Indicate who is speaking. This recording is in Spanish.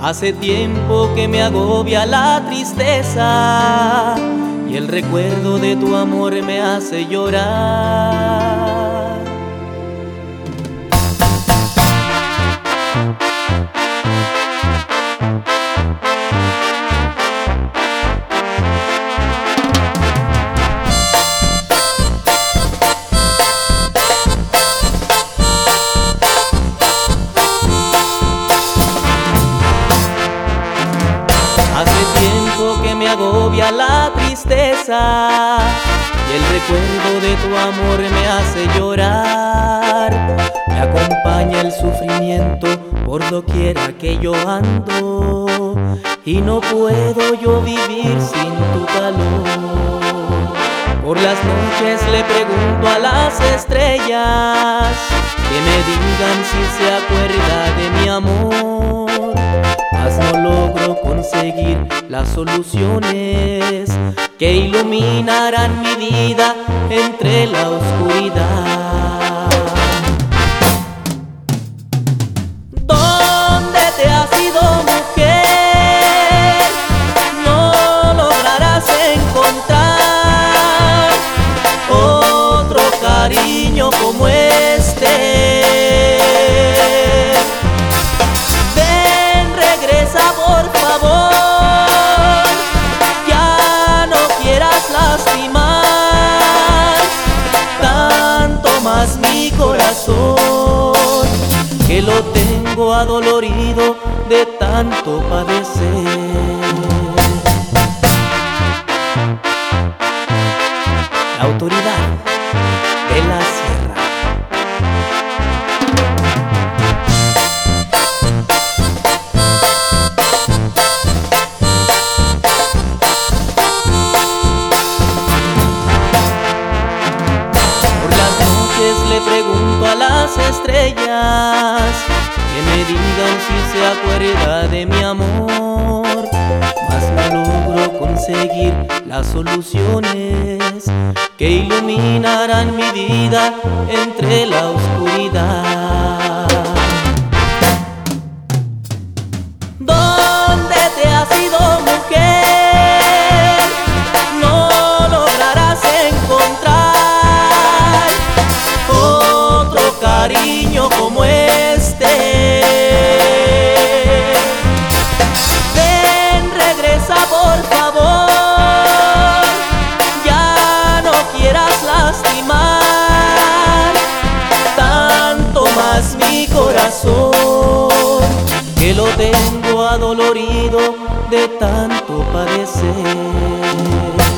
Speaker 1: Hace tiempo que me agobia la tristeza y el recuerdo de tu amor me hace llorar. Hace tiempo que me agobia la tristeza y el recuerdo de tu amor me hace llorar. Me acompaña el sufrimiento por doquiera que yo ando y no puedo yo vivir sin tu calor. Por las noches le pregunto a las estrellas que me digan si se acuerda de mi amor, mas no logro conseguir las soluciones que iluminarán mi vida entre la oscuridad. ¿Dónde te has ido, mujer? No lograrás encontrar otro cariño como este. Ven, regresa por favor, ya no quieras lastimar tanto más mi corazón, que lo tengo adolorido de tanto padecer. La autoridad de la sierra. Por las noches le pregunto a las estrellas que me digan si se acuerda de mi amor, mas no logro conseguir las soluciones que iluminarán mi vida entre la oscuridad. ¿Dónde te has ido, mujer? No lograrás encontrar otro cariño como este. Ven, regresa por favor, ya no quieras lastimar tanto más mi corazón, que lo tengo adolorido de tanto padecer.